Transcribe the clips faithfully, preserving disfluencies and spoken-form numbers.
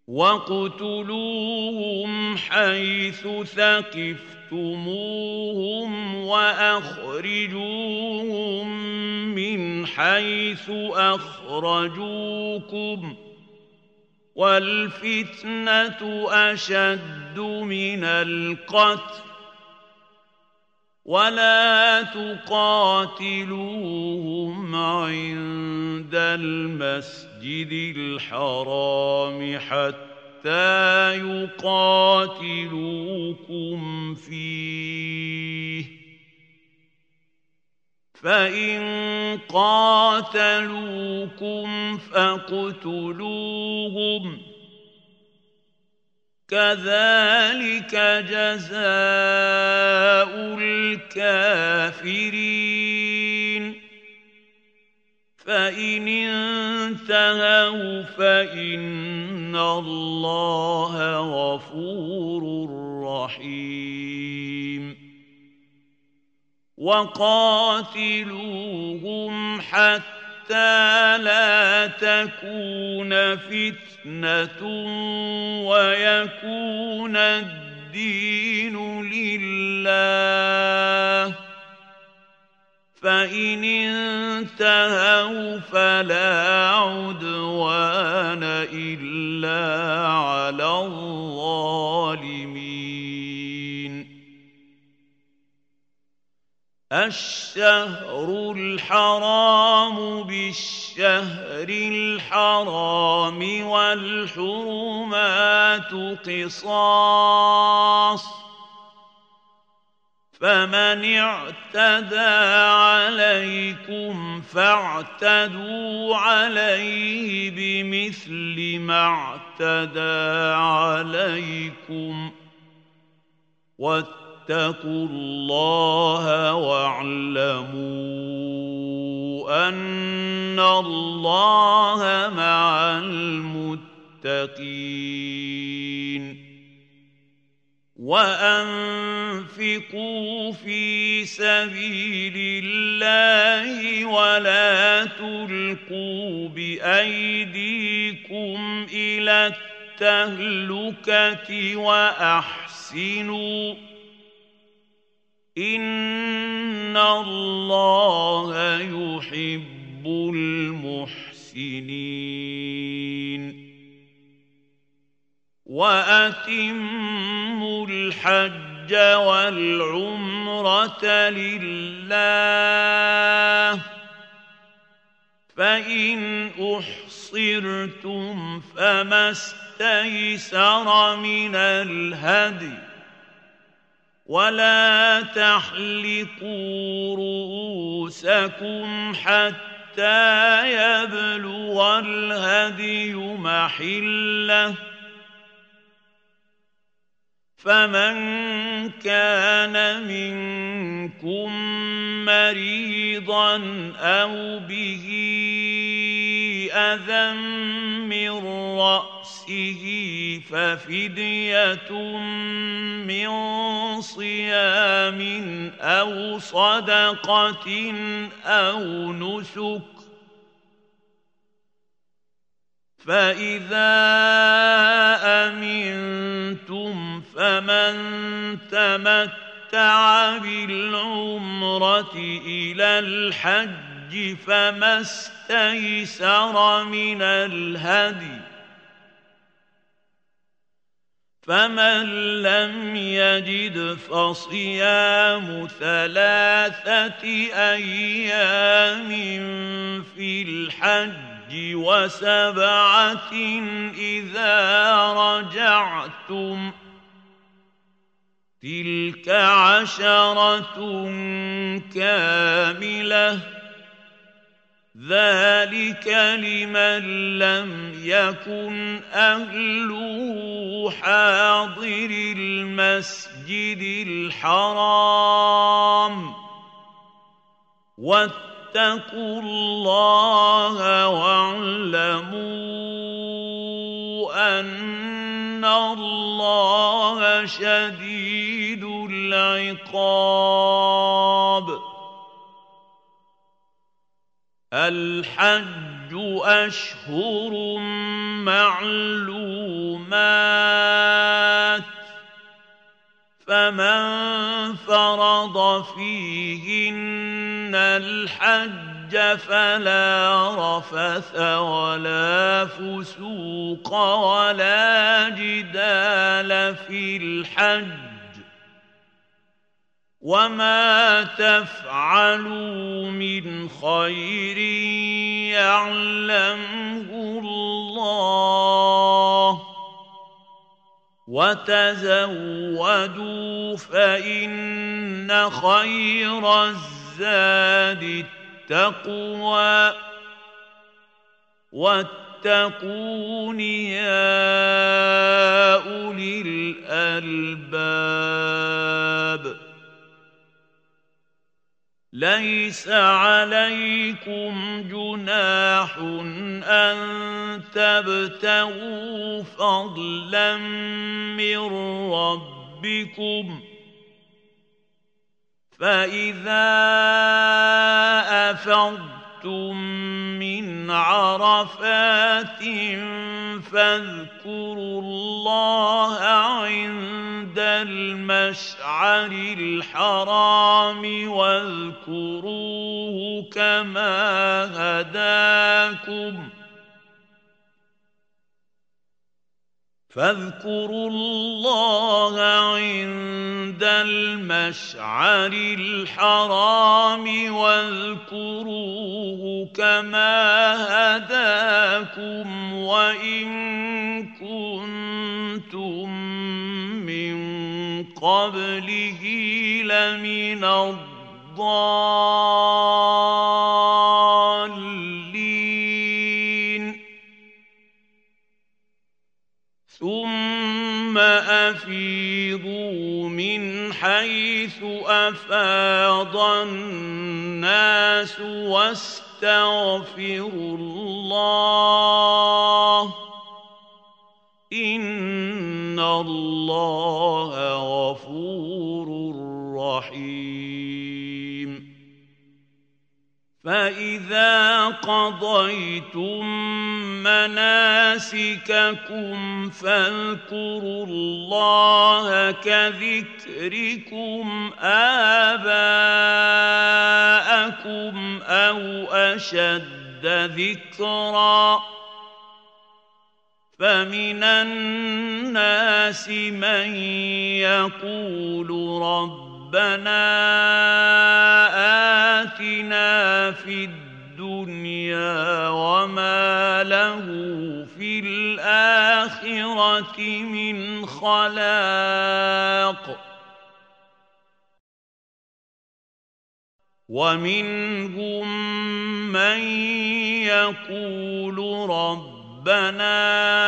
واقتلوهم حيث ثقفتموهم وأخرجوهم من حيث أخرجوكم والفتنة أشد من القتل ولا تقاتلوهم عند المسجد الحرام حتى يقاتلوكم فيه فإن قاتلوكم فاقتلوهم كذلك جزاء الكافرين فإن انتهوا فإن الله غفور رحيم وقاتلوهم حتى لا تكون فتنة ويكون الدين لله فإن انتهوا فلا عدوان إلا على الظالمين الشهر الحرام بالشهر الحرام والحرمات قصاص فمن اعتدى عليكم فاعتدوا عليه بمثل ما اعتدى عليكم واتقوا الله واعلموا أن الله مع المتقين وأنفقوا في سبيل الله ولا تلقوا بأيديكم إلى التهلكة وأحسنوا إن الله يحب المحسنين وأتموا الحج والعمرة لله فإن أحصرتم فما استيسر من الهدي ولا تحلقوا رؤوسكم حتى يبلغ الهدي محله فمن كان منكم مريضا أو به أذى من رأسه ففدية من صيام أو صدقة أو نسك فإذا أمنتم فمن تمتع بالعمرة إلى الحج فما استيسر من الهدي فمن لم يجد فصيام ثلاثة أيام في الحج وسبعة إذا رجعتم تلك عشرة كاملة ذلك لمن لم يكن أهله حاضر المسجد الحرام واتقوا الله واعلموا أن الله شديد العقاب الحج أشهر معلومات معلومات فمن فرض فيهن الحج فلا رفث ولا فسوق ولا جدال في الحج وما تفعلوا من خير يعلمه الله وتزودوا فإن خير الزاد التقوى واتقون يا أولي الألباب ليس عليكم جناح أن تبتغوا فضلا من ربكم فإذا أفضتم من عرفات فاذكروا الله عند المشعر الحرام واذكروه كما هداكم فاذكروا الله عند المشعر الحرام واذكروه كما هداكم وإن كنتم من قبله لمن الضالين ثم أفيضوا من حيث أفاض الناس واستغفروا الله إن الله غفور رحيم فإذا قضيتم مناسككم فاذكروا الله كذكركم آباءكم أو أشد ذكرًا فمن الناس من يقول ربنا آتنا في الدنيا وما له في الآخرة من خلاق ومنهم من يقول ربنا ربنا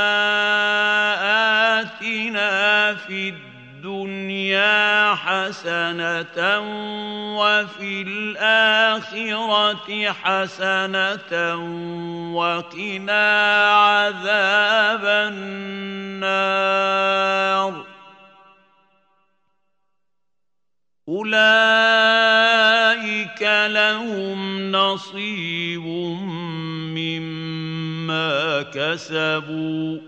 آتنا في الدنيا حسنة وفي الآخرة حسنة وقنا عذاب النار أولئك لهم نصيب مما كسبوا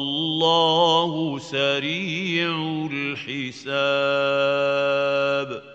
والله سريع الحساب